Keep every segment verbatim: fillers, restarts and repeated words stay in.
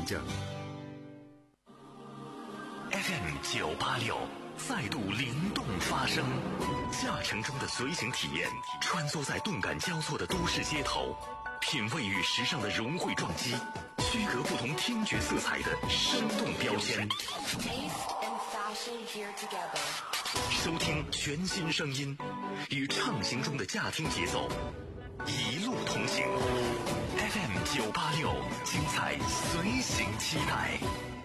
着。F M 九八六再度灵动发声，驾乘中的随行体验，穿梭在动感交错的都市街头，品味与时尚的融汇撞击，区隔不同听觉色彩的生动标签。收听全新声音，与畅行中的驾听节奏，一路同行。F M 九八六，精彩随行期待。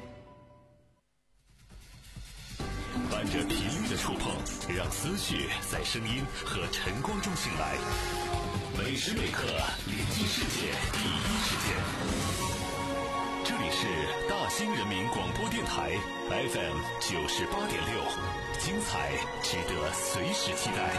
伴着频率的触碰，让思绪在声音和晨光中醒来。每时每刻连接世界第一时间。这里是大兴人民广播电台 F M 九十八点六，精彩值得随时期待。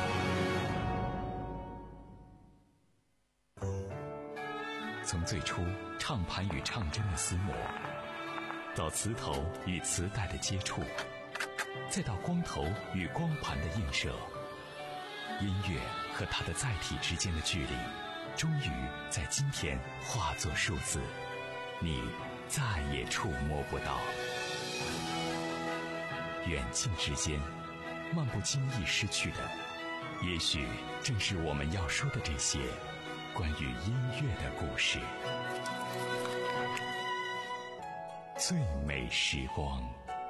从最初唱盘与唱针的厮磨，到磁头与磁带的接触，再到光头与光盘的映射，音乐和它的载体之间的距离，终于在今天化作数字，你再也触摸不到。远近之间，漫不经意失去的，也许正是我们要说的这些关于音乐的故事。最美时光。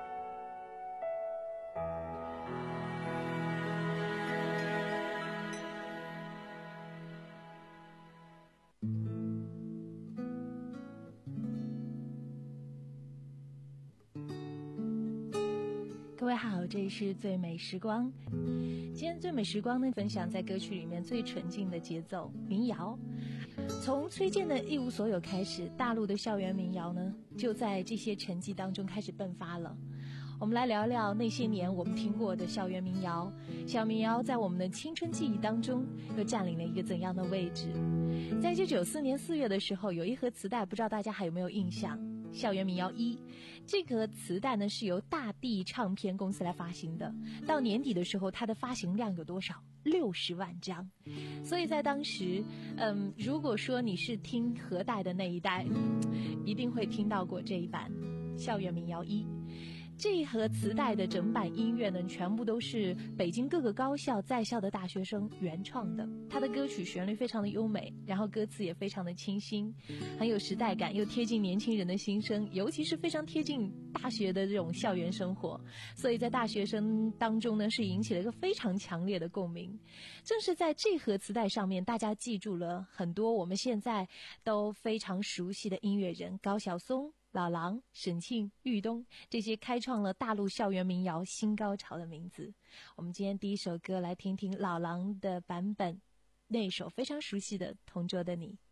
各位好，这里是最美时光。今天最美时光呢，分享在歌曲里面最纯净的节奏民谣。从崔健的一无所有开始，大陆的校园民谣呢，就在这些沉寂当中开始迸发了。我们来聊聊那些年我们听过的校园民谣。校民谣在我们的青春记忆当中又占领了一个怎样的位置？在一九九四年四月的时候，有一盒磁带，不知道大家还有没有印象？校园民谣一，这个磁带呢是由大地唱片公司来发行的。到年底的时候，它的发行量有多少？六十万张。所以在当时，嗯，如果说你是听盒带的那一代，一定会听到过这一版校园民谣一。这一盒磁带的整版音乐呢，全部都是北京各个高校在校的大学生原创的。它的歌曲旋律非常的优美，然后歌词也非常的清新，很有时代感，又贴近年轻人的心声，尤其是非常贴近大学的这种校园生活。所以在大学生当中呢，是引起了一个非常强烈的共鸣。正是在这盒磁带上面，大家记住了很多我们现在都非常熟悉的音乐人，高晓松、老狼、沈庆、豫东，这些开创了大陆校园民谣新高潮的名字。我们今天第一首歌来听听老狼的版本，那首非常熟悉的《同桌的你》。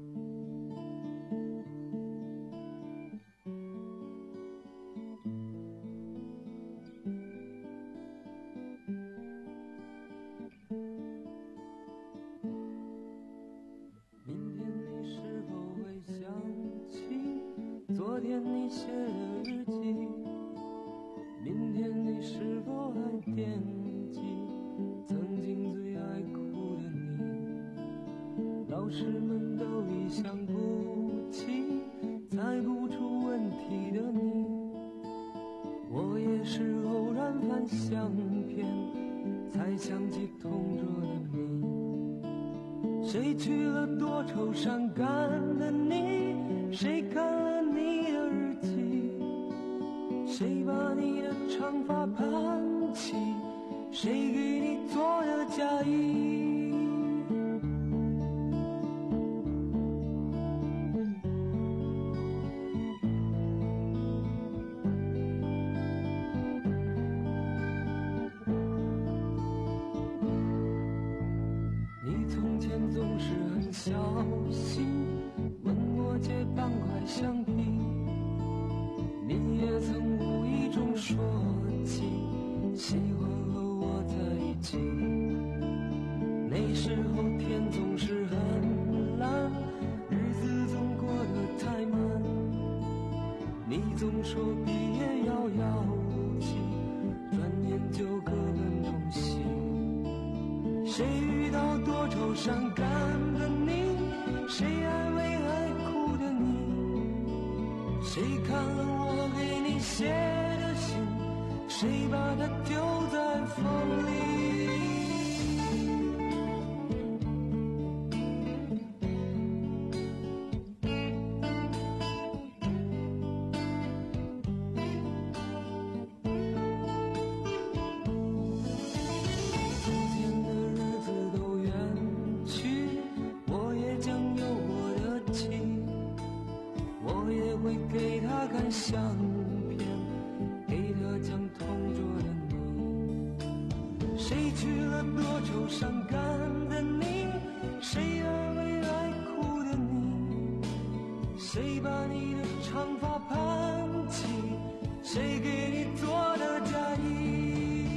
明天你是否会想起昨天你写的日记？明天你是否还惦记曾经最爱哭的你？老师们都已想不起猜不出问题的你，我也是偶然翻相片才想起同桌的你。谁去了多愁善感的你？谁看了你的日记？谁把你的长发盘起？谁给你做的嫁衣？你从前总是很小心问我借半块橡皮，你也曾无意中说起喜欢和我在一起。那时候天总是很蓝，日子总过得太慢，你总说毕业遥遥无期，转眼就各奔东西。谁遇到多愁善感的你？谁安慰爱哭的你？ 谁看了我给你写的信，谁把它丢在风里。相片给他讲同桌的你，谁娶了多愁善感的你，谁安慰爱哭的你，谁把你的长发盘起，谁给你做的嫁衣。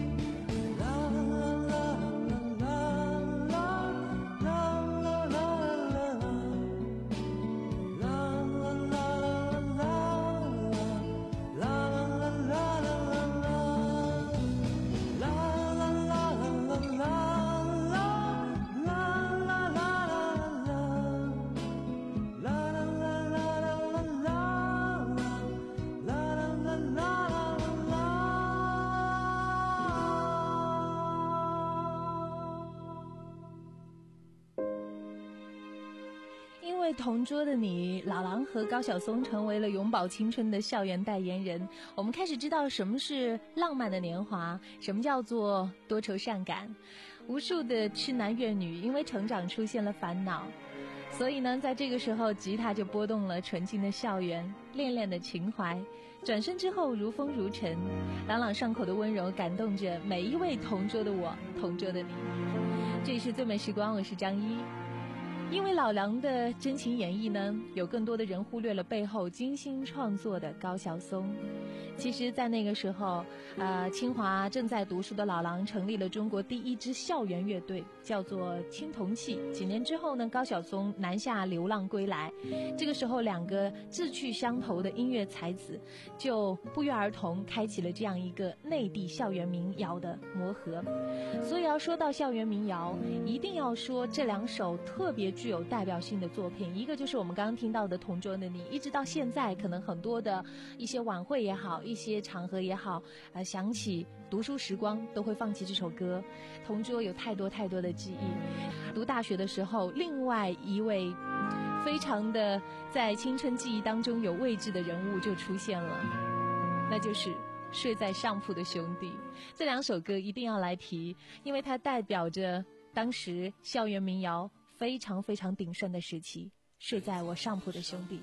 同桌的你，老狼和高晓松成为了永葆青春的校园代言人。我们开始知道什么是浪漫的年华，什么叫做多愁善感。无数的痴男怨女因为成长出现了烦恼，所以呢，在这个时候，吉他就拨动了纯净的校园，恋恋的情怀。转身之后，如风如尘，朗朗上口的温柔感动着每一位同桌的我，同桌的你。这里是最美时光，我是张一。因为老狼的真情演绎呢，有更多的人忽略了背后精心创作的高晓松。其实在那个时候，呃，清华正在读书的老狼成立了中国第一支校园乐队，叫做青铜器。几年之后呢，高晓松南下流浪归来，这个时候两个志趣相投的音乐才子就不约而同开启了这样一个内地校园民谣的磨合。所以要说到校园民谣，一定要说这两首特别具有代表性的作品，一个就是我们刚刚听到的《同桌的你》，一直到现在，可能很多的一些晚会也好，一些场合也好，呃，想起读书时光都会放起这首歌。同桌有太多太多的记忆。读大学的时候，另外一位非常的在青春记忆当中有位置的人物就出现了，那就是睡在上铺的兄弟。这两首歌一定要来提，因为它代表着当时校园民谣非常非常鼎盛的时期。睡在我上铺的兄弟，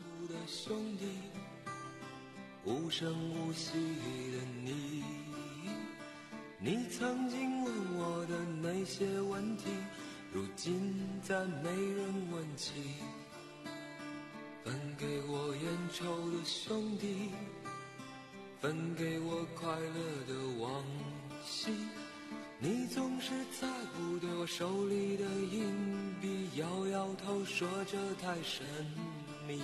无声无息的你，你曾经问我的那些问题，如今再没人问起。分给我烟抽的兄弟，分给我快乐的往昔，你总是在乎对我手里的硬币，摇摇头说这太神秘。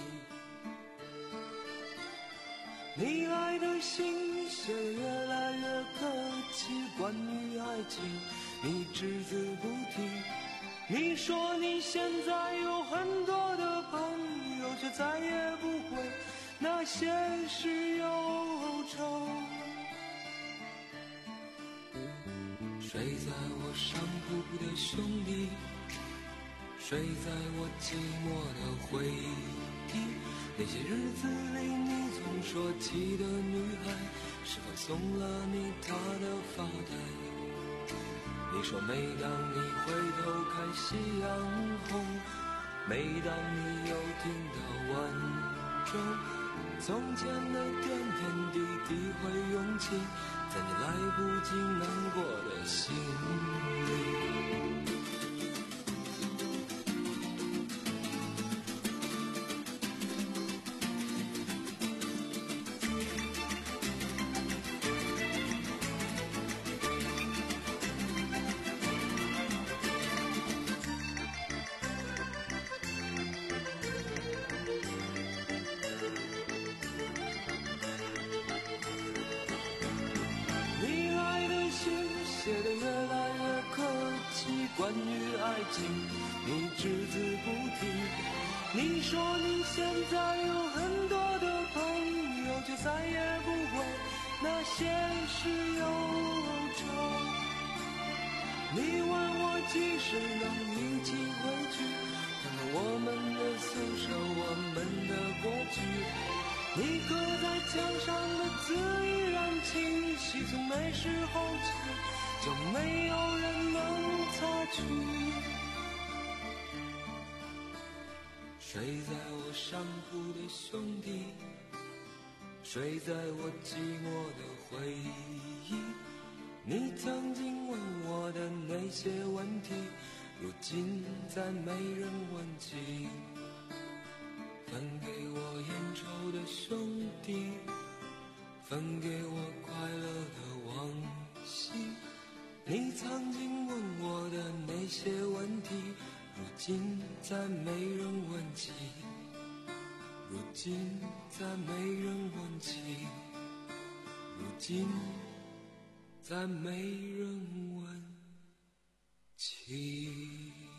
你来的信写得越来越客气，关于爱情你只字不提。你说你现在有很多的朋友，却再也不会那些事忧愁。睡在我上铺的兄弟，睡在我寂寞的回忆，那些日子里你总说起的女孩，是否送了你她的发带？你说每当你回头看夕阳红，每当你又听到晚钟，从前的点点滴滴会涌起在你来不及难过的心里。关于爱情你只字不提，你说你现在有很多的朋墙上的字依然清晰，从那时候起就没有人能擦去。睡在我上铺的兄弟，睡在我寂寞的回忆，你曾经问我的那些问题，如今再没人问起。分给我烟抽的兄弟，分给我快乐的往昔，你曾经问我的那些问题，如今再没人问起，如今再没人问起，如今再没人问起。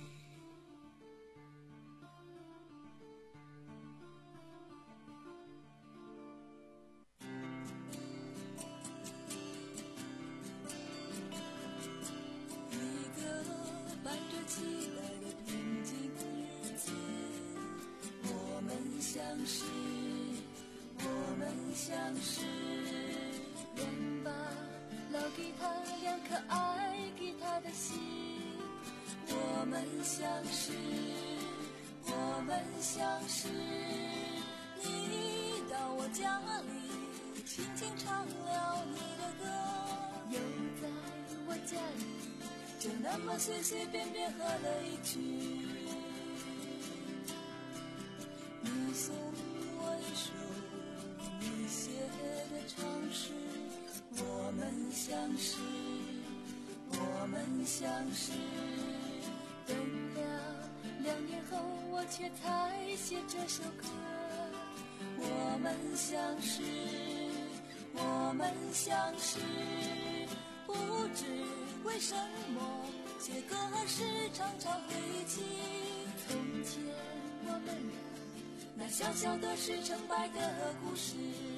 期待的平静日子，我们相识，我们相识。两把老吉他，两颗爱吉他的心，我们相识，我们相识。你到我家里，轻轻唱了你的歌，又在我家里就那么随随便便喝了一曲。你送我一首你写的长诗，我们相识，我们相识。等了两年后，我却才写这首歌。我们相识，我们相识，不知为什么写歌时常常回忆起从前我们俩那小小的是成败的故事。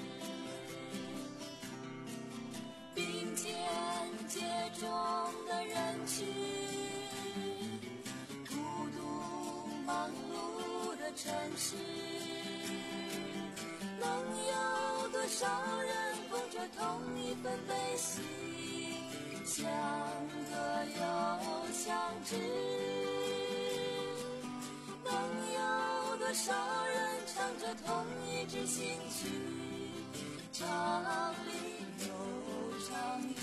并肩街中的人群，孤独忙碌的城市，能有多少人捧着同一份悲喜，相隔又相知？能有多少人唱着同一支新曲，唱离又唱离？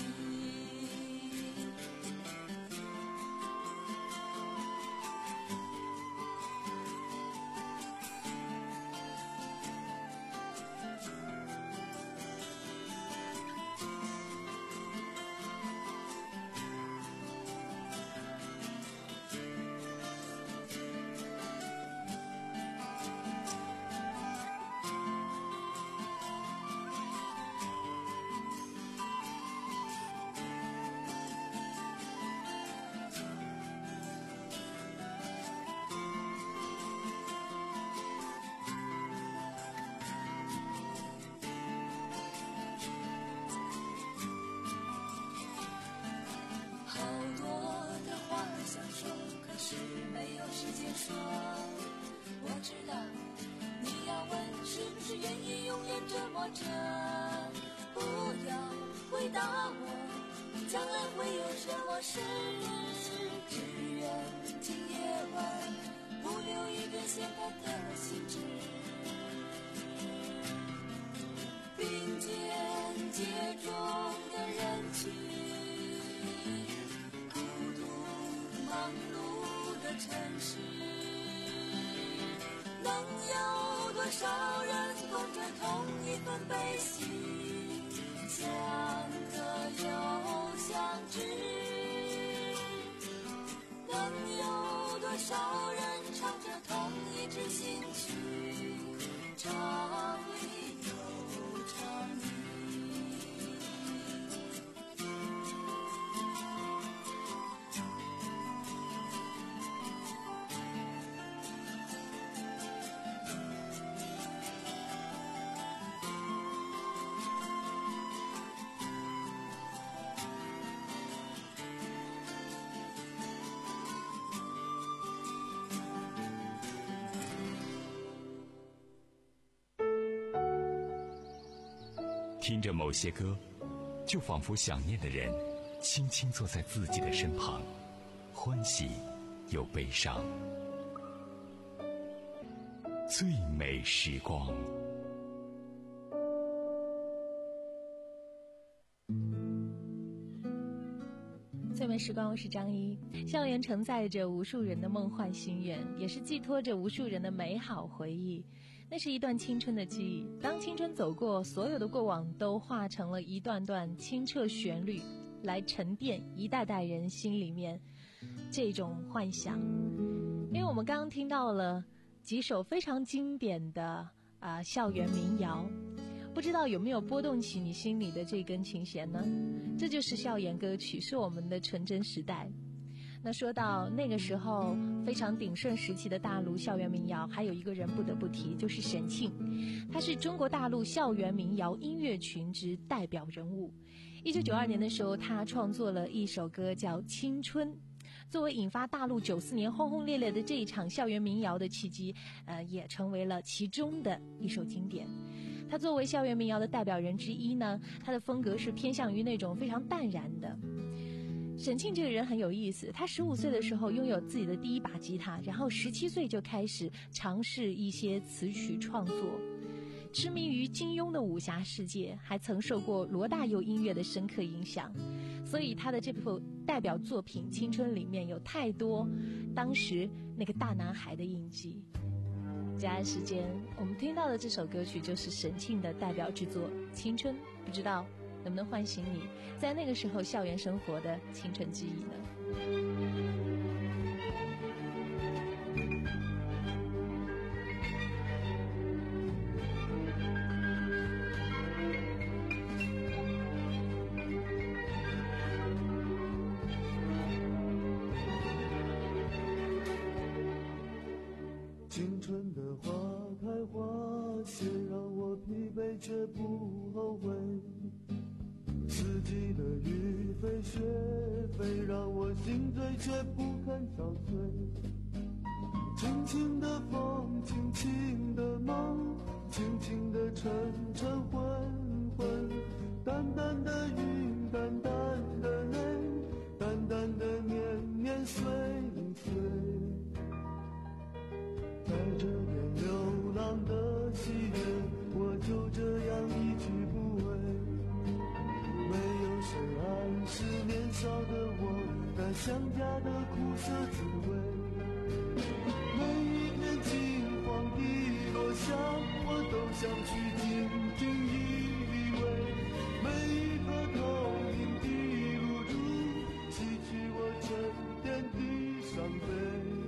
说，我知道你要问是不是愿意永远折磨着，不要回答我将来会有什么事，只愿今夜晚不留一点闲谈的兴致。并肩街中的人群，孤独忙碌的城市，能有多少人共着同一份悲喜，相隔又相知？能有多少人唱着同一支新曲，唱离又唱离？ 听着某些歌，就仿佛想念的人轻轻坐在自己的身旁，欢喜又悲伤。最美时光。 最美时光，我是张一。校园承载着无数人的梦幻心愿，也是寄托着无数人的美好回忆。那是一段青春的记忆，当青春走过，所有的过往都化成了一段段清澈旋律，来沉淀一代代人心里面这种幻想。因为我们刚刚听到了几首非常经典的啊、呃、校园民谣，不知道有没有拨动起你心里的这根琴弦呢？这就是校园歌曲，是我们的纯真时代。那说到那个时候非常鼎盛时期的大陆校园民谣，还有一个人不得不提，就是沈庆。他是中国大陆校园民谣音乐群之代表人物。一九九二年的时候，他创作了一首歌叫《青春》，作为引发大陆九四年轰轰烈烈的这一场校园民谣的契机，呃，也成为了其中的一首经典。他作为校园民谣的代表人之一呢，他的风格是偏向于那种非常淡然的。沈庆这个人很有意思，他十五岁的时候拥有自己的第一把吉他，然后十七岁就开始尝试一些词曲创作，痴迷于金庸的武侠世界，还曾受过罗大佑音乐的深刻影响，所以他的这部代表作品《青春》里面有太多当时那个大男孩的印记。接下来时间我们听到的这首歌曲就是沈庆的代表之作《青春》，不知道能不能唤醒你在那个时候校园生活的青春记忆呢？ 青春的花开花谢，让我疲惫却不后悔。四季的雨飞雪飞，让我心醉却不堪憔悴。轻轻的风，轻轻的梦，轻轻的沉沉昏昏，淡淡的云，淡淡的泪，淡淡的年年岁岁。带着点流浪的喜悦，我就这样一去不回。没有谁暗示年少的我那想家的苦涩滋味。每一片金黄的落下，我都想去紧紧依偎。每一颗透明的露珠，洗去我沉淀的伤悲。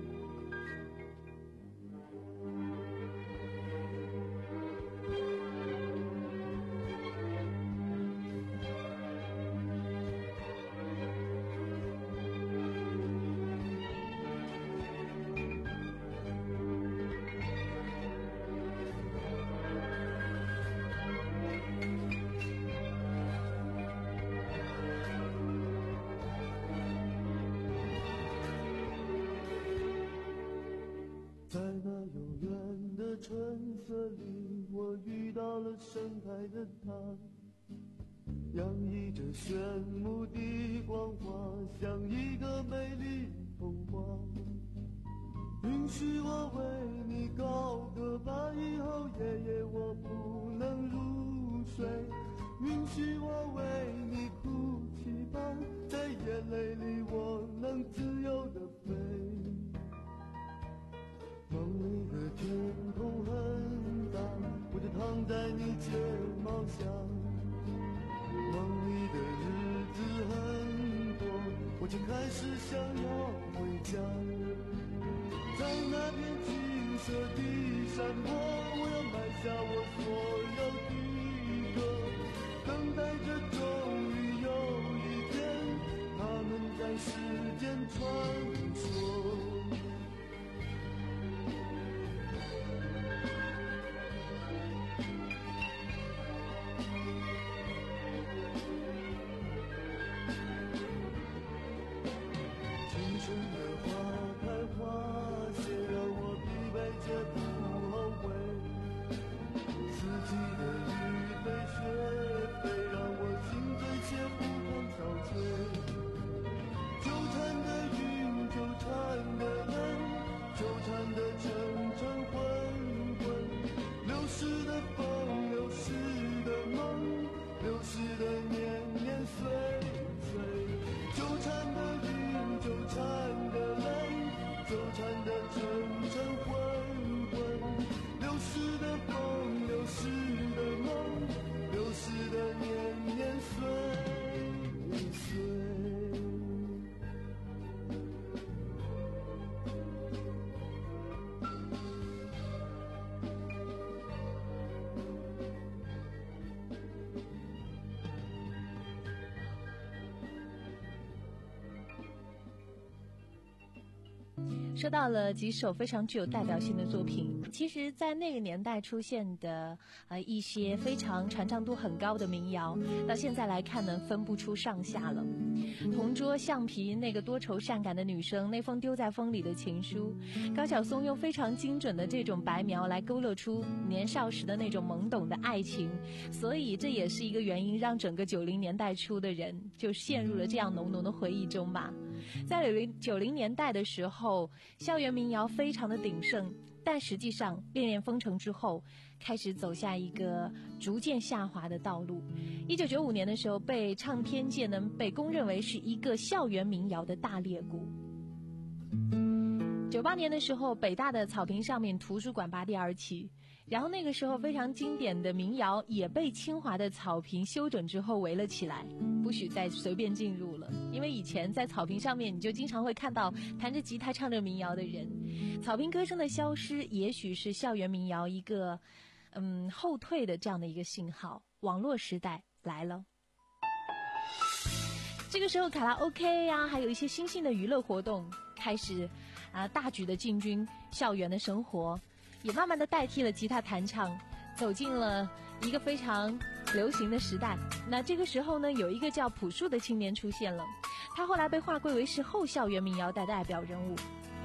在那悠远的春色里，我遇到了盛开的她，洋溢着炫目的光华，像一个美丽童话。允许我为你高歌吧，以后夜夜我不能入睡。允许我为你哭泣吧，在眼泪里我能自由地飞。梦里的天空很大，我就躺在你睫毛下。梦里的日子很多，我就开始想要回家。在那片金色的山坡，我要埋下我所有的歌，等待着终于有一天，他们在世间传说。四说到了几首非常具有代表性的作品，其实在那个年代出现的呃一些非常传唱度很高的民谣，到现在来看呢，分不出上下了。同桌橡皮那个多愁善感的女生，那封丢在风里的情书，高晓松用非常精准的这种白描来勾勒出年少时的那种懵懂的爱情，所以这也是一个原因，让整个九零年代初的人就陷入了这样浓浓的回忆中吧。在九零年代的时候，校园民谣非常的鼎盛，但实际上恋恋风尘之后开始走下一个逐渐下滑的道路。一九九五年的时候，被唱片界呢被公认为是一个校园民谣的大裂谷。九八年的时候，北大的草坪上面图书馆拔地而起，然后那个时候非常经典的民谣也被清华的草坪修整之后围了起来，不许再随便进入了。因为以前在草坪上面你就经常会看到弹着吉他唱着民谣的人，草坪歌声的消失也许是校园民谣一个嗯后退的这样的一个信号。网络时代来了，这个时候卡拉 OK 啊，还有一些新兴的娱乐活动开始啊大举的进军校园的生活，也慢慢的代替了吉他弹唱，走进了一个非常流行的时代。那这个时候呢，有一个叫朴树的青年出现了，他后来被划归为是后校园民谣的代表人物。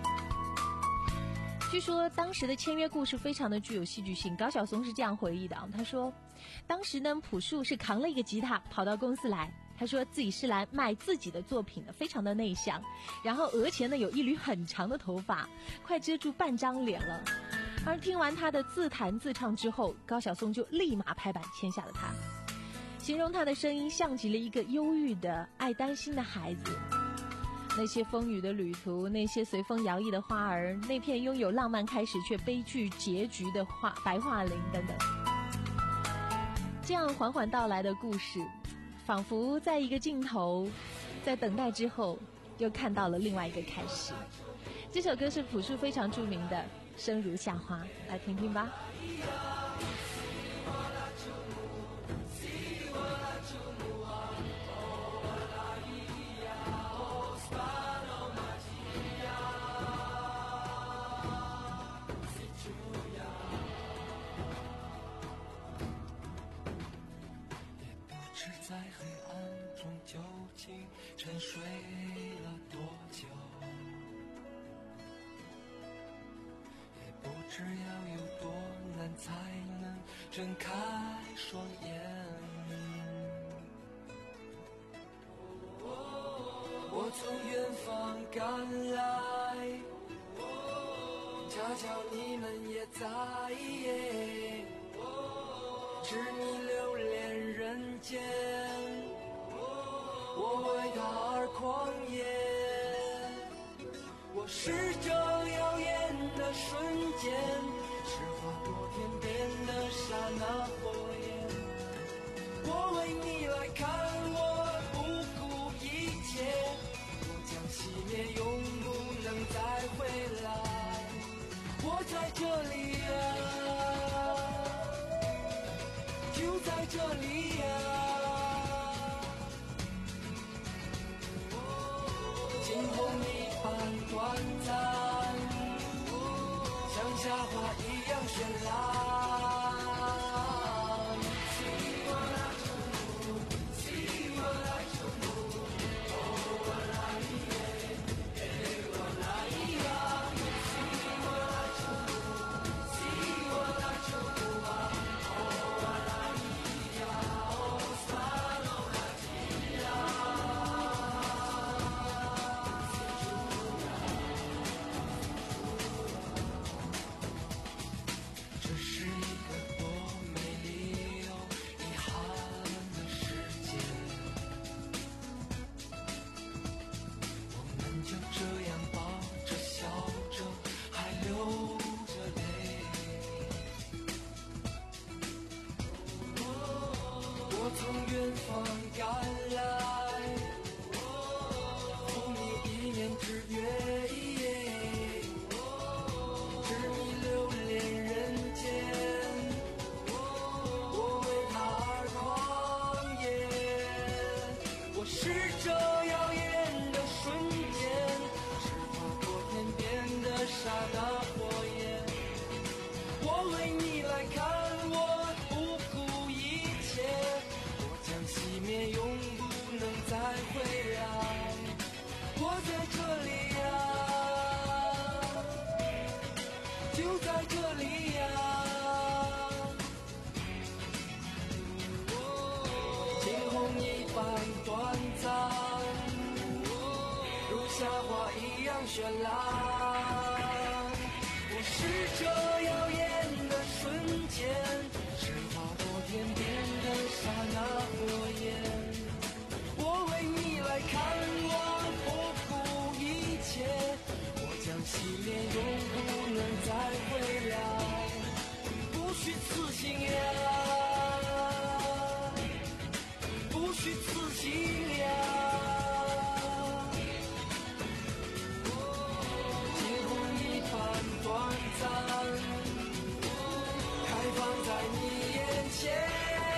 据说当时的签约故事非常的具有戏剧性，高晓松是这样回忆的，他说当时呢，朴树是扛了一个吉他跑到公司来，他说自己是来卖自己的作品的，非常的内向，然后额前呢有一缕很长的头发，快遮住半张脸了。而听完他的自弹自唱之后，高晓松就立马拍板签下了他，形容他的声音像极了一个忧郁的爱担心的孩子。那些风雨的旅途，那些随风摇曳的花儿，那片拥有浪漫开始却悲剧结局的花白桦林等等，这样缓缓到来的故事，仿佛在一个镜头，在等待之后又看到了另外一个开始。这首歌是朴树非常著名的《生如夏花》，来听听吧。 在黑暗中究竟沉睡了多久，也不知要有多难才能睁开双眼。我从远方赶来，恰巧你们也在，知你留恋人间，我为他而狂野。我是这耀眼的瞬间，是花朵天边的刹那火焰。我为你来看，我不顾一切，我将熄灭，永不能再回来。我在这里啊，就在这里呀、啊，惊鸿一般短暂，像夏花一样绚烂。是这耀眼的瞬间，是划过天边的般短暂，如夏花一样绚烂。我是这耀眼的瞬间，是划过天边的刹那火焰。我为你来看望，不顾一切，我将熄灭，永不能再回来。不虚此行呀，不虚此行呀。惊鸿一般短暂，开放在你眼前。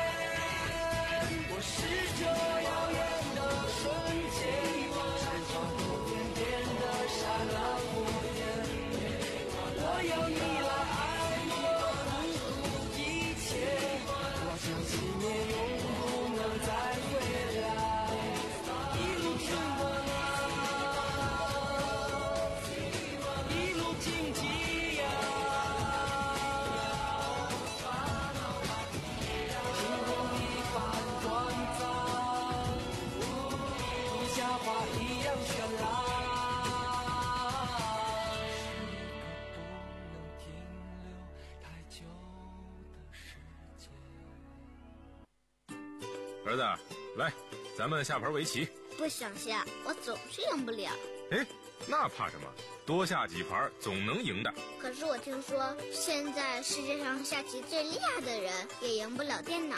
我是这耀眼的瞬间，是划过天边的刹那火焰。我要你来爱我，不顾一切，我将熄灭，永不能再回来。一路春光啊，一路荆棘呀，惊鸿一般短暂，如夏花一样绚烂。 儿子，来，咱们下盘围棋。 不想下，我总是赢不了。 哎，那怕什么？多下几盘总能赢的。 可是我听说，现在世界上下棋最厉害的人也赢不了电脑。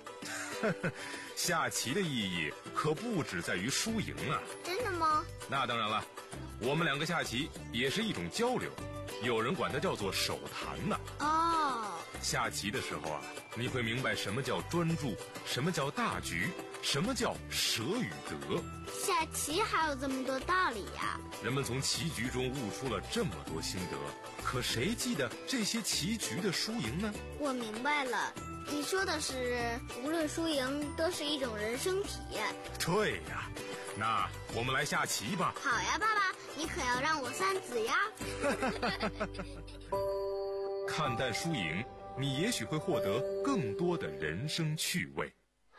下棋的意义可不只在于输赢啊。 真的吗？ 那当然了，我们两个下棋也是一种交流，有人管它叫做手谈呢。 哦， 下棋的时候啊，你会明白什么叫专注，什么叫大局，什么叫舍与得。 下棋还有这么多道理呀！ 人们从棋局中悟出了这么多心得，可谁记得这些棋局的输赢呢？ 我明白了，你说的是无论输赢都是一种人生体验。 对呀，那我们来下棋吧。 好呀，爸爸，你可要让我三子呀。 看淡输赢，你也许会获得更多的人生趣味。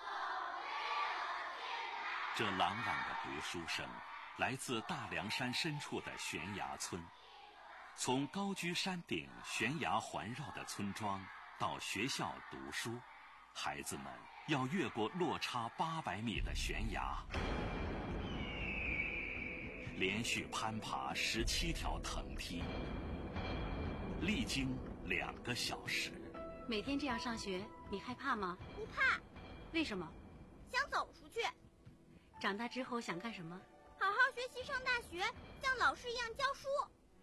这朗朗的读书声来自大凉山深处的悬崖村。从高居山顶悬崖环绕的村庄到学校读书，孩子们要越过落差八百米的悬崖，连续攀爬十七条藤梯，历经两个小时。 每天这样上学，你害怕吗？ 不怕。 为什么？ 想走出去。 长大之后想干什么？ 好好学习，上大学，像老师一样教书。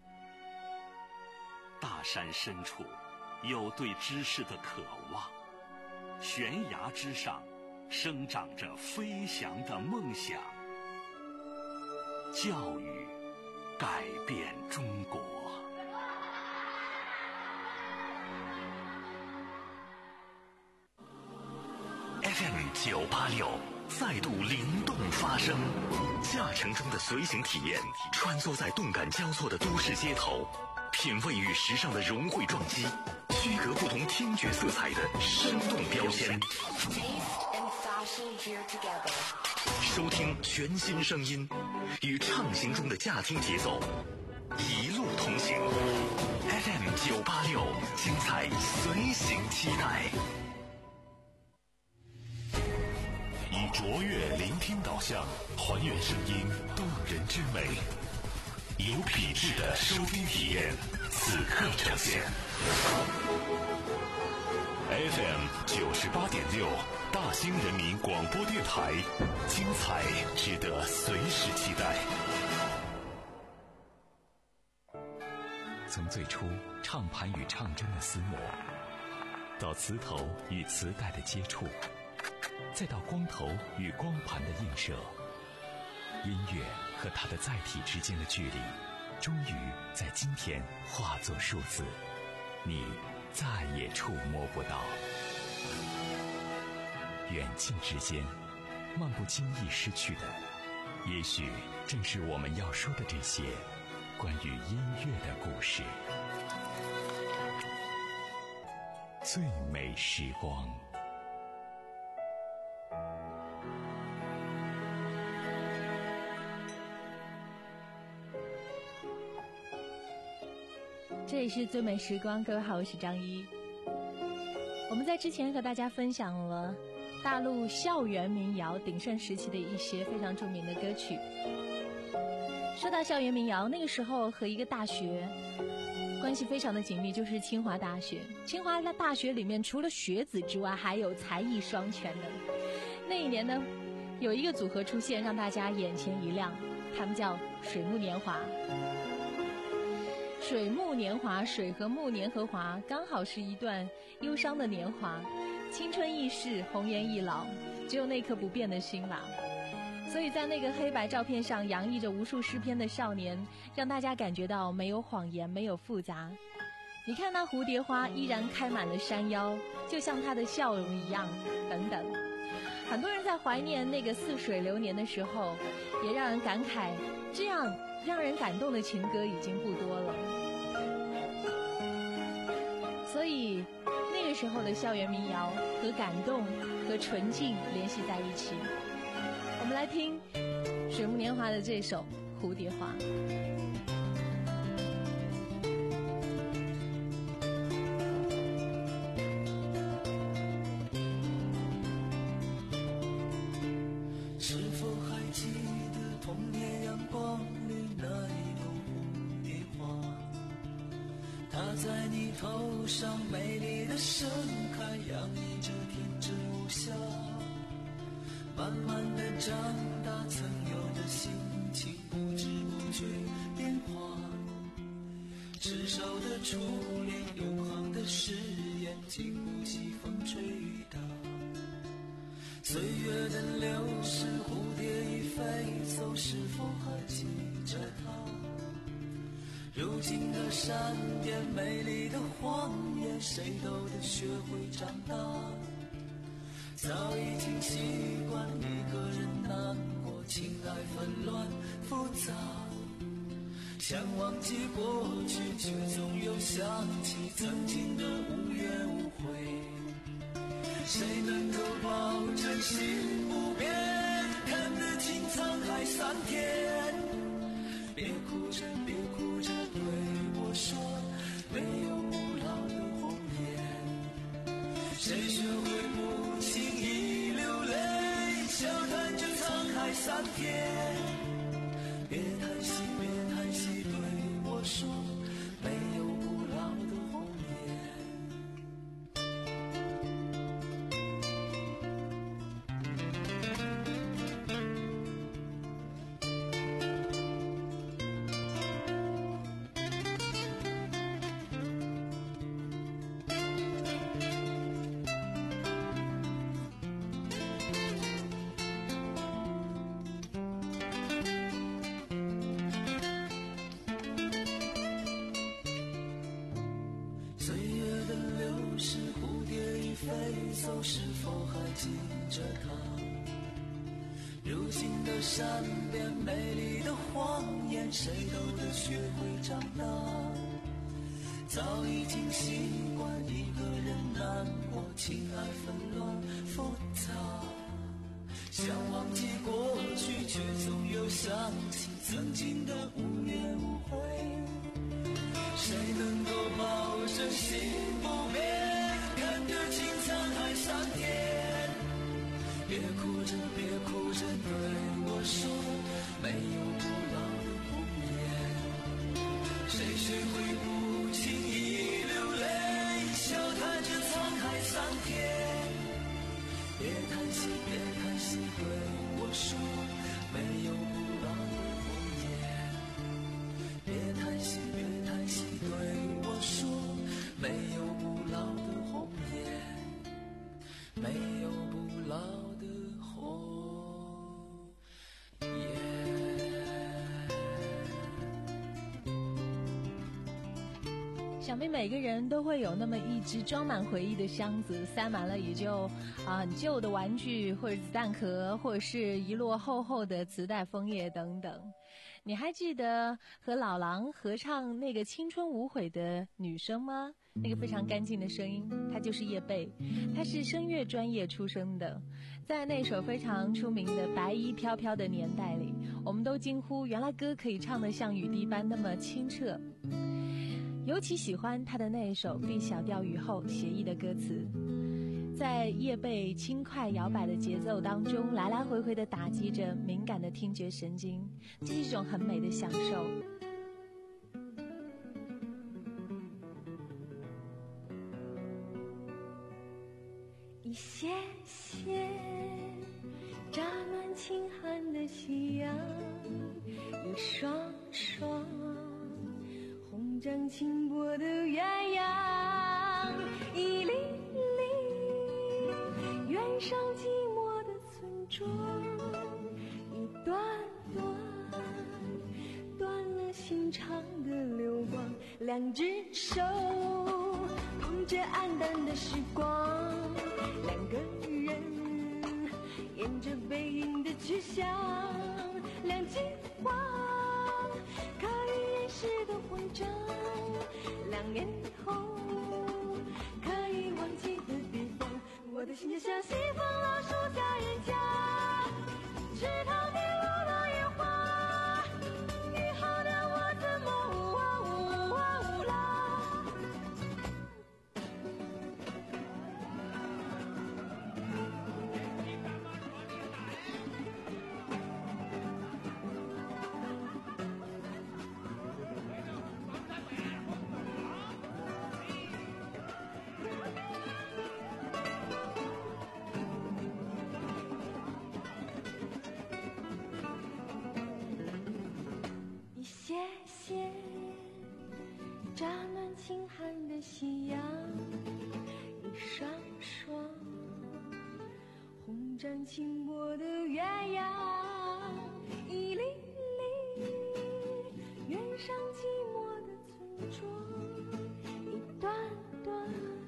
大山深处有对知识的渴望，悬崖之上生长着飞翔的梦想。教育改变中国。F M 九八六再度灵动发声，驾乘中的随行体验，穿梭在动感交错的都市街头，品味与时尚的融汇撞击，区隔不同听觉色彩的生动标签。收听全新声音，与畅行中的驾听节奏，一路同行。F M 九八六，精彩随行期待。以卓越聆听导向，还原声音动人之美，有品质的收听体验，此刻呈现。F M 九十八点六，大兴人民广播电台，精彩值得随时期待。从最初唱盘与唱针的厮磨，到磁头与磁带的接触，再到光头与光盘的映射，音乐和它的载体之间的距离，终于在今天化作数字，你再也触摸不到。远近之间，漫不经意失去的，也许正是我们要说的这些关于音乐的故事。最美时光。 这里是最美时光，各位好，我是张一。我们在之前和大家分享了大陆校园民谣鼎盛时期的一些非常著名的歌曲。说到校园民谣，那个时候和一个大学关系非常的紧密，就是清华大学。清华大学里面除了学子之外，还有才艺双全的。那一年呢，有一个组合出现，让大家眼前一亮，他们叫水木年华。水木年华，水和木年和华，刚好是一段忧伤的年华，青春易逝，红颜易老，只有那颗不变的心吧。所以在那个黑白照片上洋溢着无数诗篇的少年，让大家感觉到没有谎言，没有复杂。你看那蝴蝶花依然开满了山腰，就像他的笑容一样，等等。很多人在怀念那个似水流年的时候，也让人感慨，这样让人感动的情歌已经不多了。所以那个时候的校园民谣和感动和纯净联系在一起。我们来听水木年华的这首《蝴蝶花》。 是否还记得童年阳光里那一朵蝴蝶花？它在你头上美丽的盛开，洋溢着天真无瑕。慢慢的长大，曾有的心情不知不觉变化。执手的初恋，永恒的誓言，经不起风吹雨打。岁月的流逝，蝴蝶已飞走，是否还记着它？如今的山巅，美丽的荒野，谁都得学会长大。早已经习惯一个人难过，情爱纷乱复杂。想忘记过去，却总又想起曾经的无怨无悔。谁能够保证心不变，看得清沧海桑田？别哭着，别哭着对我说，没有不老的红颜。谁学会不轻易流泪，笑看着沧海桑田？别叹息，别叹息，对我说，没有不老的红颜。走，是否还记着他？如今的山边，美丽的荒野，谁都得学会长大。早已经习惯一个人难过，情爱纷乱复杂。想忘记过去，却总又想起曾经的无怨无悔。谁能够保证心不变，看得清沧海桑田？别哭着，别哭着对我说，没有不老的红颜。谁学会不轻易流泪，笑看着沧海桑田？别叹息，别叹息，对我说，没有不老的红颜。别叹息，别叹息，对我说，没有不老的红颜，没有不老的红颜。 想必每个人都会有那么一只装满回忆的箱子，塞满了也就啊很旧的玩具，或者子弹壳，或者是一摞厚厚的磁带枫叶等等。你还记得和老狼合唱那个青春无悔的女生吗？那个非常干净的声音，她就是叶蓓，她是声乐专业出身的。在那首非常出名的白衣飘飘的年代里，我们都惊呼原来歌可以唱得像雨滴般那么清澈。 尤其喜欢他的那一首《B 小调雨后》写意的歌词，在叶贝轻快摇摆的节奏当中，来来回回地打击着敏感的听觉神经，这是一种很美的享受。 一些些乍暖轻寒的夕阳，一双双红掌轻薄的鸳鸯，一粒粒远上寂寞的村庄，一段段断了心肠的流光，两只手捧着黯淡的时光，两个人沿着背影的去向，两句话可以掩饰的慌张，两年后可以忘记的地方，我的心就像西风老树下人家，池塘边落落叶花，雨后的我怎么呜啊呜啊呜啦。一些些乍暖轻寒的夕阳，一双双红掌轻薄的鸳鸯，一粒粒远上寂寞的村庄，一段段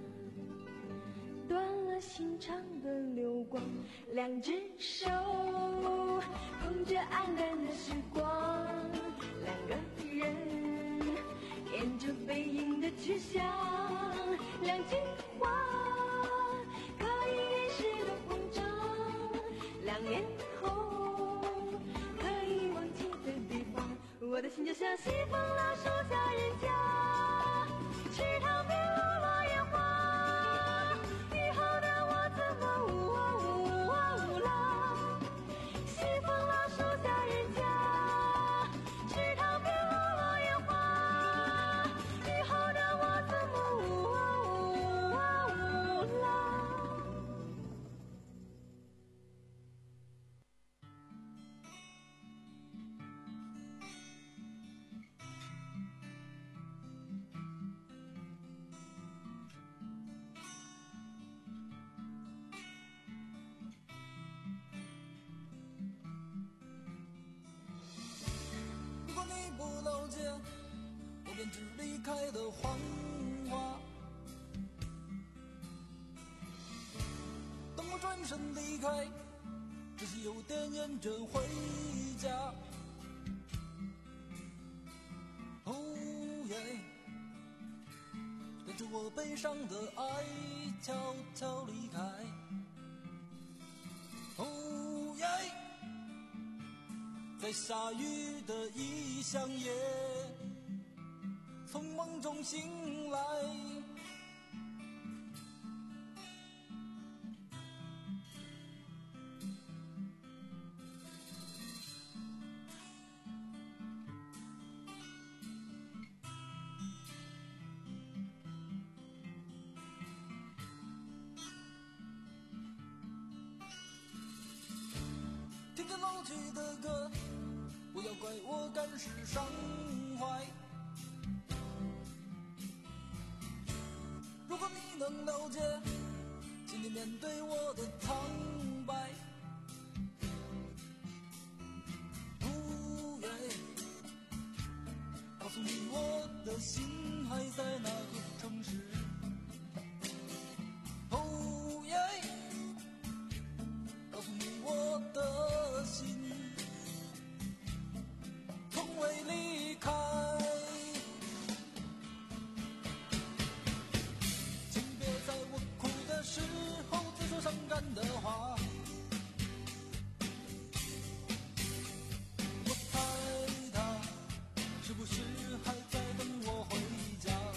断了心肠的流光，两只手捧着黯淡的时光，两个人沿着背影的去向，两句话可以掩饰的慌张，两年后可以忘记的地方，我的心就像西风老树下人家，池塘边落落叶花，雨后的我怎么呜啊呜啊呜啦，西风老树下人家，池塘边落落叶花，雨后的我怎么呜啊呜啊呜啦。 如果你不了解我编织离开的谎话，等我转身离开，只是有点厌倦回家。哦耶，带着我悲伤的爱悄悄离开。哦耶，在下雨的异乡夜，从梦中醒来。听着老去的歌，不要怪我感时伤怀。如果你能了解，请你面对我的苍白。哦耶，告诉你我的心还在哪个城市。哦耶，告诉你我的心从未离开。请别在我哭的时候再说伤感的话，我猜他是不是还在等我回家。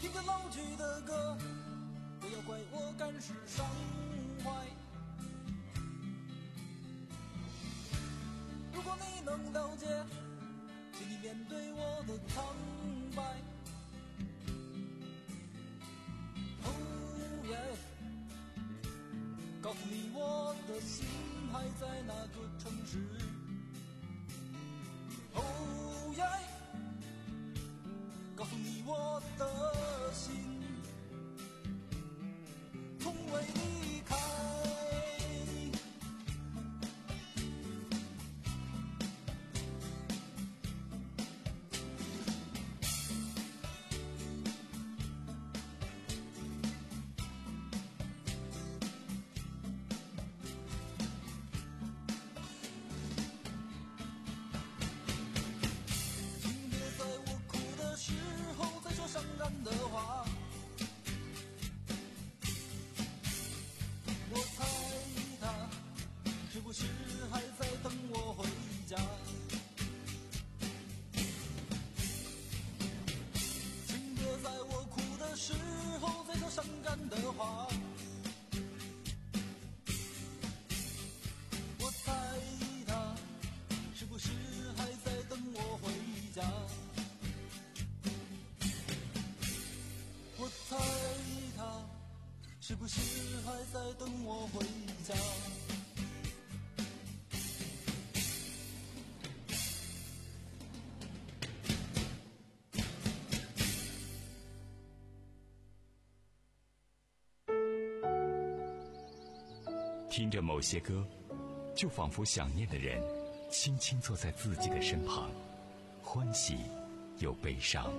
一个老去的歌，不要怪我感时伤怀。如果你能了解，请你面对我的苍白。Oh yeah， 告诉你我的心还在那个城市。Oh yeah， 告诉你我的心从未离开。伤感的话，我猜他是不是还在等我回家？情歌在我哭的时候再说伤感的话，我猜他是不是还在等我回家？我猜他是不是还在等我回家？ 听着某些歌，就仿佛想念的人轻轻坐在自己的身旁，欢喜又悲伤。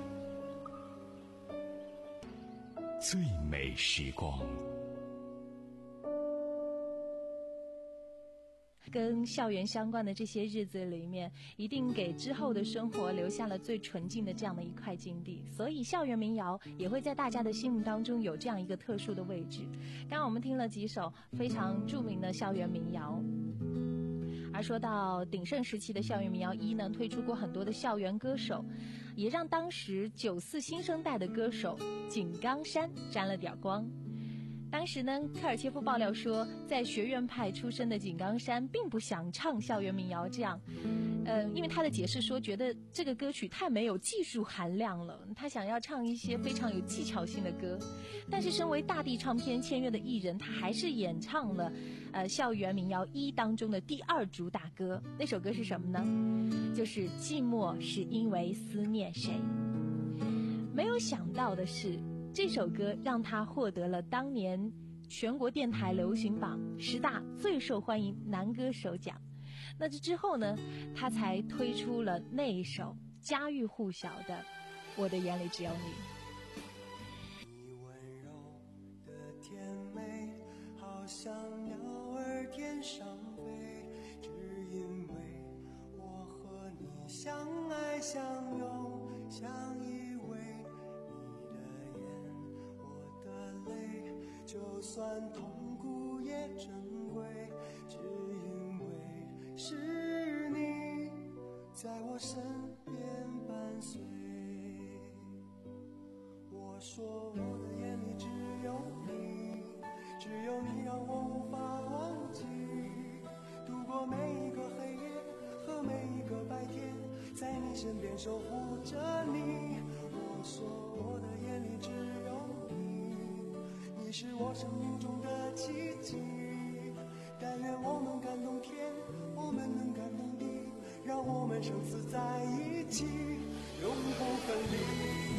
最美时光， 跟校园相关的这些日子里面，一定给之后的生活留下了最纯净的这样的一块境地，所以校园民谣也会在大家的心目当中有这样一个特殊的位置。刚刚我们听了几首非常著名的校园民谣，而说到鼎盛时期的校园民谣一呢，推出过很多的校园歌手，也让当时九四新生代的歌手井冈山沾了点光。当时呢，科尔切夫爆料说，在学院派出身的井冈山并不想唱校园民谣这样，呃，因为他的解释说，觉得这个歌曲太没有技术含量了，他想要唱一些非常有技巧性的歌。但是身为大地唱片签约的艺人，他还是演唱了呃校园民谣一当中的第二主打歌。那首歌是什么呢？就是寂寞是因为思念谁。没有想到的是，这首歌让他获得了当年全国电台流行榜十大最受欢迎男歌手奖。那这之后呢，他才推出了那一首家喻户晓的《我的眼里只有你》。 你温柔的甜美，好像鸟儿天上飞，只因为我和你相爱相拥，相依偎。就算痛苦也珍贵，只因为是你在我身边伴随。我说我的眼里只有你，只有你让我无法忘记，度过每一个黑夜和每一个白天，在你身边守护着你。我说我的眼里只有你，你是我生命中的奇迹，但愿我能感动天，我们能感动地，让我们生死在一起，永不分离。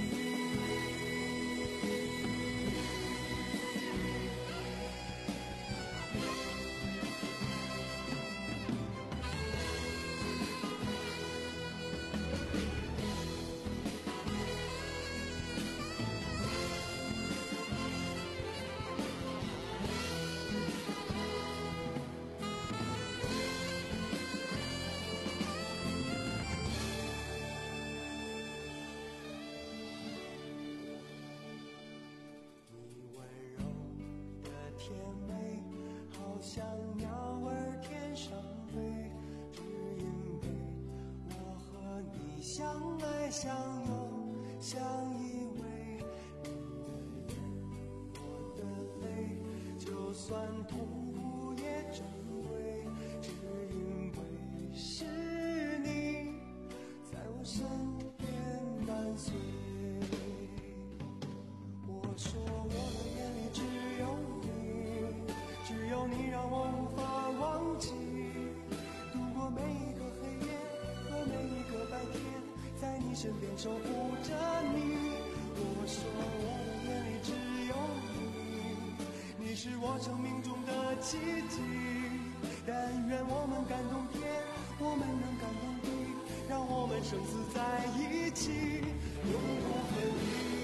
相爱相拥相依偎，你就算痛也珍贵，只因为是你在我身边伴随。我说我的眼里只有你，只有你让我无法忘记，度过每一个黑夜和每一个白天，在你身边守护着你。我说我的眼里只有你，你是我生命中的奇迹。但愿我们感动天，我们能感动地，让我们生死在一起，永不分离。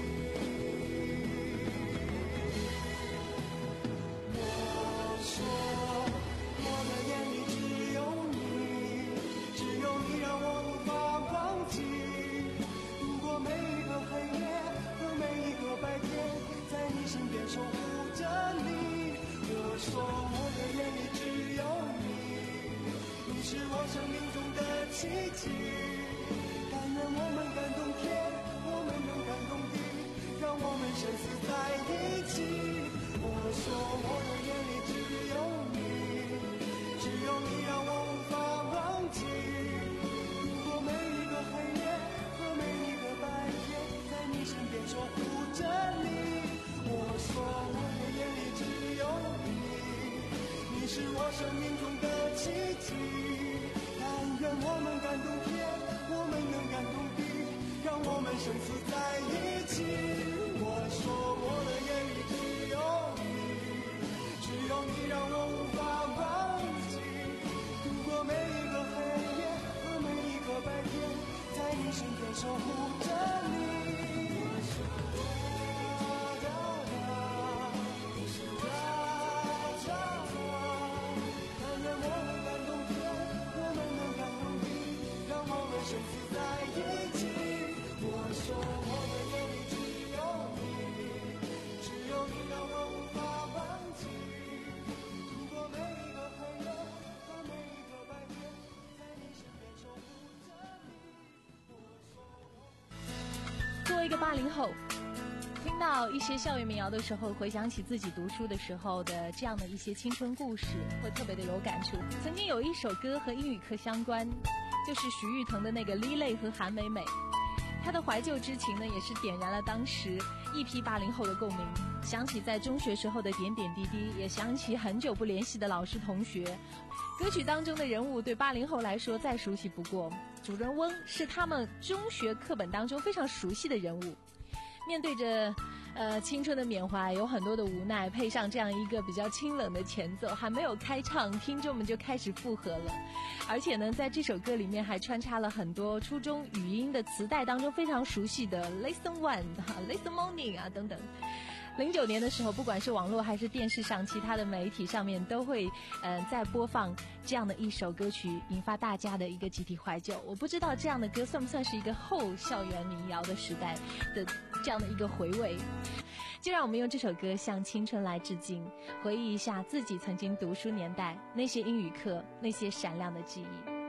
我说我的眼里只有你，只有你让我无法忘记，度过每一个黑夜和每一个白天，在你身边守护着你。我说我的眼里只有你，你是我生命中的奇迹。但愿我们感动天，我们能感动地，让我们生死在一起。我说我的眼里只有你，只有你让我无法忘记，度过每一个黑夜和每一个白天，在你身边守护着你。我说我的眼里只有你，你是我生命中的奇迹。但愿我们感动天，我们能感动地，让我们生死在一起。我说我的眼里只有你，只有你让我无法忘记，度过每一个黑夜和每一个白天，在你身边守护着你。生死在一起。我说我的眼里只有你，只有你让我无法忘记，度过每一个黑夜和每一个白天，在你身边守护着你。我说我作为一个八零后，听到一些校园民谣的时候，回想起自己读书的时候的这样的一些青春故事，会特别的有感触。曾经有一首歌和英语课相关，就是徐誉滕的那个《Li Lei》和韩美美，她的怀旧之情呢，也是点燃了当时一批八零后的共鸣。想起在中学时候的点点滴滴，也想起很久不联系的老师同学。歌曲当中的人物对八零后来说再熟悉不过，主人翁是他们中学课本当中非常熟悉的人物。面对着呃青春的缅怀，有很多的无奈，配上这样一个比较清冷的前奏，还没有开唱，听众们就开始附和了。而且呢，在这首歌里面还穿插了很多初中语音的磁带当中非常熟悉的 Listen One、Listen Morning 啊等等。零九年的时候，不管是网络还是电视上其他的媒体上面，都会呃在播放这样的一首歌曲，引发大家的一个集体怀旧。我不知道这样的歌算不算是一个后校园民谣的时代的这样的一个回味。就让我们用这首歌向青春来致敬，回忆一下自己曾经读书年代那些英语课，那些闪亮的记忆。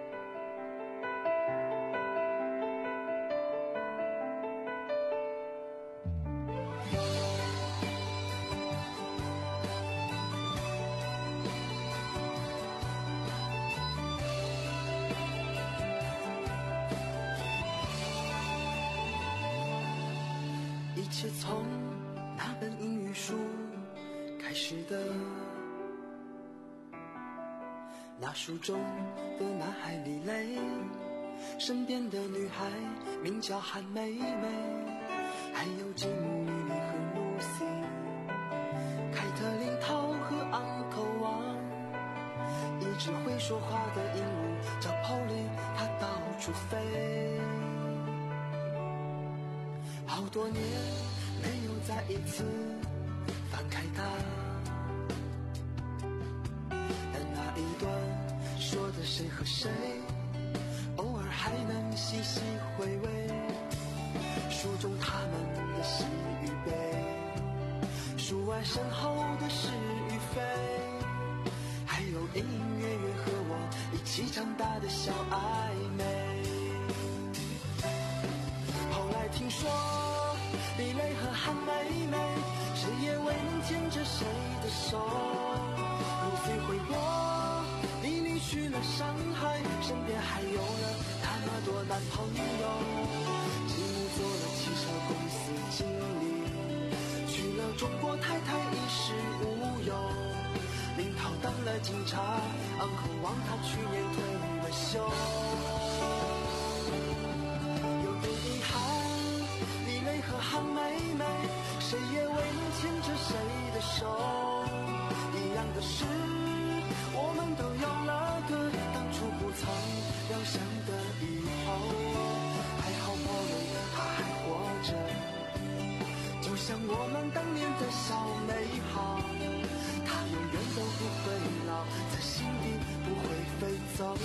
一切从那本英语书开始的，那书中的男孩李雷，身边的女孩名叫韩美美，还有吉姆、莉莉和露西，凯特琳、涛和昂头王，一只会说话的鹦鹉叫 Polly， 它到处飞。好多年没有再一次翻开它，但那一段说的谁和谁，偶尔还能细细回味。书中他们的喜与悲，书外身后的是与非，还有隐隐约约和我一起长大的小暧昧。后来听说李雷和韩美美，谁也未能牵着谁的手， 男朋友，继母做了汽车公司经理，娶了中国太太衣食无忧，领导当了警察，昂口望他去年退了休。有点遗憾，李雷和韩梅梅，谁也未能牵着谁的手。一样的是，我们都有了个当初不曾料想的以后。还好保佑他还活着，就像我们当年的小美好，他永远都不会老，在心底不会飞走。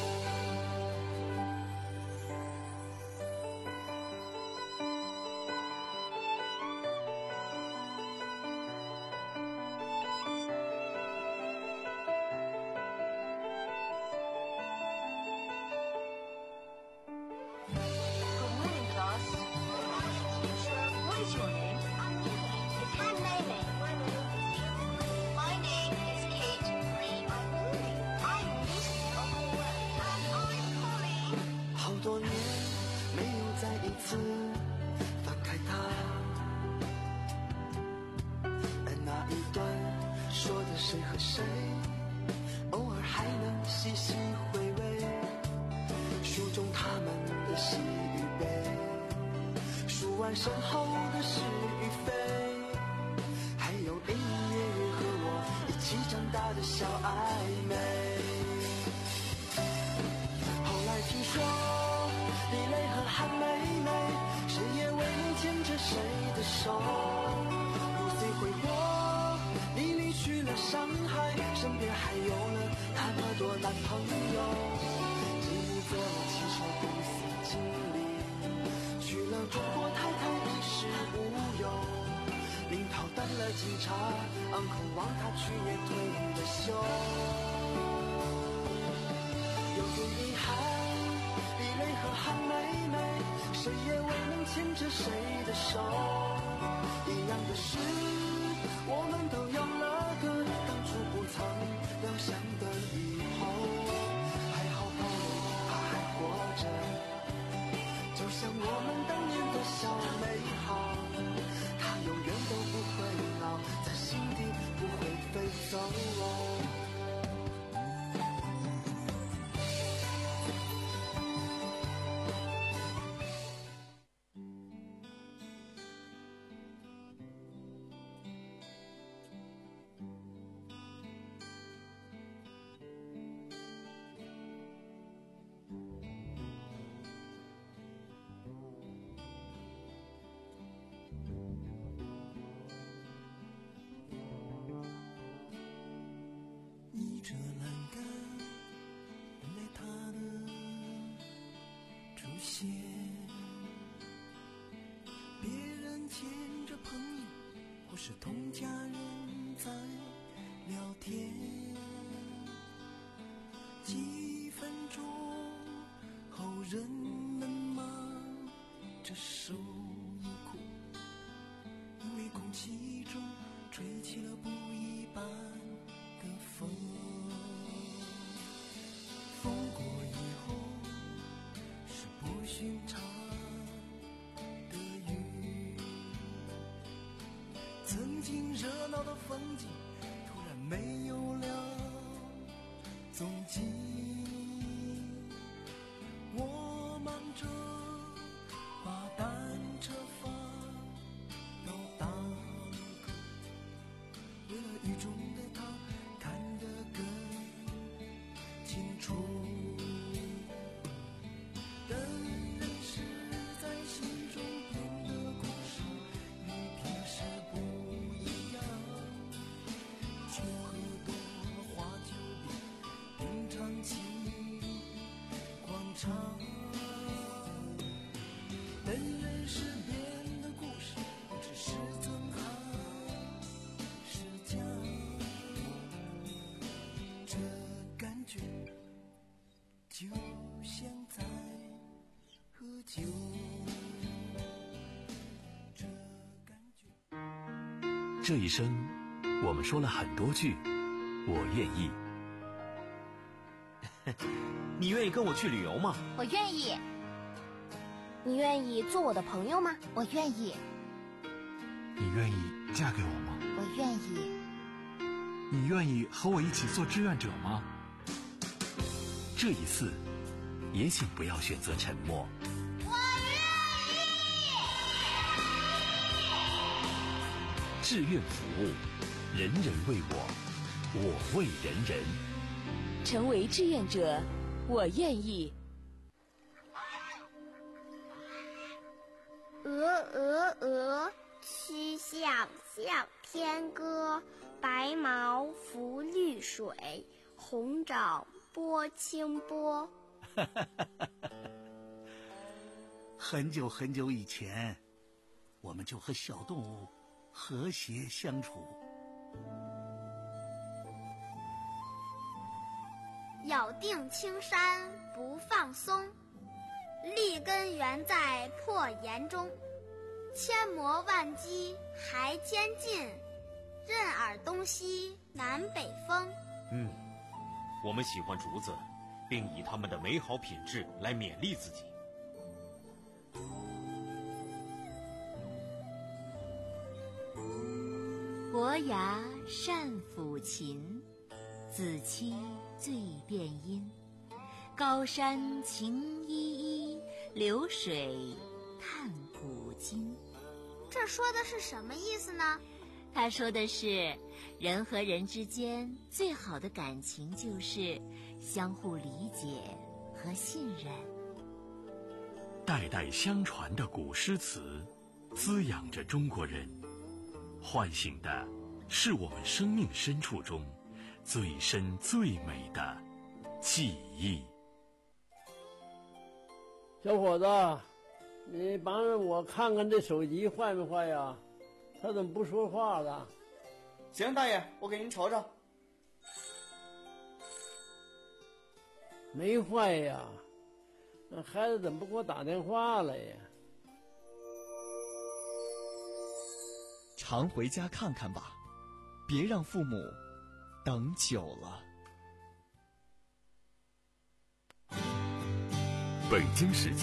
多年没有再一次翻开它，而那一段说的谁和谁，偶尔还能细细回味，书中他们的喜与悲，数完身后的是与非，还有林月月和我一起长大的小暧昧。后来听说李雷和韩梅梅，谁也未能牵着谁的手。五岁回国，你离去了上海，身边还有了那么多男朋友。继母做了汽车公司经理，娶了中国太太衣食无忧，领导当了警察，昂口望他去年退了休。有点遗憾，李雷和韩梅梅，谁也未能牵着谁的手。一样的是，我们都有了个当初不曾料想的以后。还好保佑他还活着，就像我们当年的小美好，他永远都不会老，在心底不会飞走。 这栏杆，等待他的出现。别人牵着朋友，或是同家人在聊天。几分钟后，人们忙着收衣裤，因为空气中吹起了不一般的风。风过以后是不寻常的雨，曾经热闹的风景突然没有了踪迹。我忙着把单车放到大路口，为了雨中的他看得更清楚。等人是在心中编的故事，与平时不一样。酒喝多了，花酒边品尝起广场。等人是编的故事，不只是尊还是假。这感觉就像在喝酒，这感觉。 这一生，我们说了很多句“我愿意”。 你愿意跟我去旅游吗？ 我愿意。 你愿意做我的朋友吗？ 我愿意。 你愿意嫁给我吗？ 我愿意。 你愿意和我一起做志愿者吗？ 这一次，也请不要选择沉默。 我愿意。志愿服务，人人为我，我为人人。 成为志愿者，我愿意。 鹅鹅鹅，曲项向天歌。白毛浮绿水，红掌拨清波。 很久很久以前，我们就和小动物和谐相处。 咬定青山不放松，立根原在破岩中。千磨万击还坚劲，任尔东西南北风。 嗯，我们喜欢竹子，并以它们的美好品质来勉励自己。 伯牙善抚琴，子期最辨音。高山晴依依，流水探古今。 这说的是什么意思呢？ 他说的是，人和人之间最好的感情就是相互理解和信任。 代代相传的古诗词，滋养着中国人，唤醒的是我们生命深处中最深最美的记忆。 小伙子，你帮我看看这手机坏没坏呀？他怎么不说话了？ 行，大爷，我给您瞅瞅。 没坏呀，那孩子怎么不给我打电话了呀？ 常回家看看吧，别让父母等久了。 北京时间